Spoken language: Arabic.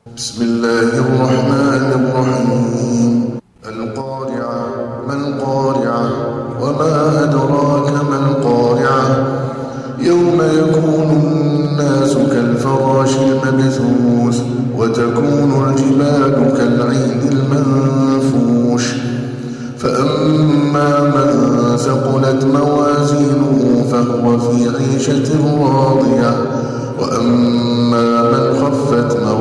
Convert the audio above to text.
بسم الله الرحمن الرحيم. القارعة ما القارعة وما أدراك ما القارعة يوم يكون الناس كالفراش المبثوث وتكون الجبال كالعهن المنفوش فأما من ثقلت موازينه فهو في عيشة راضية وأما من خفت موازينه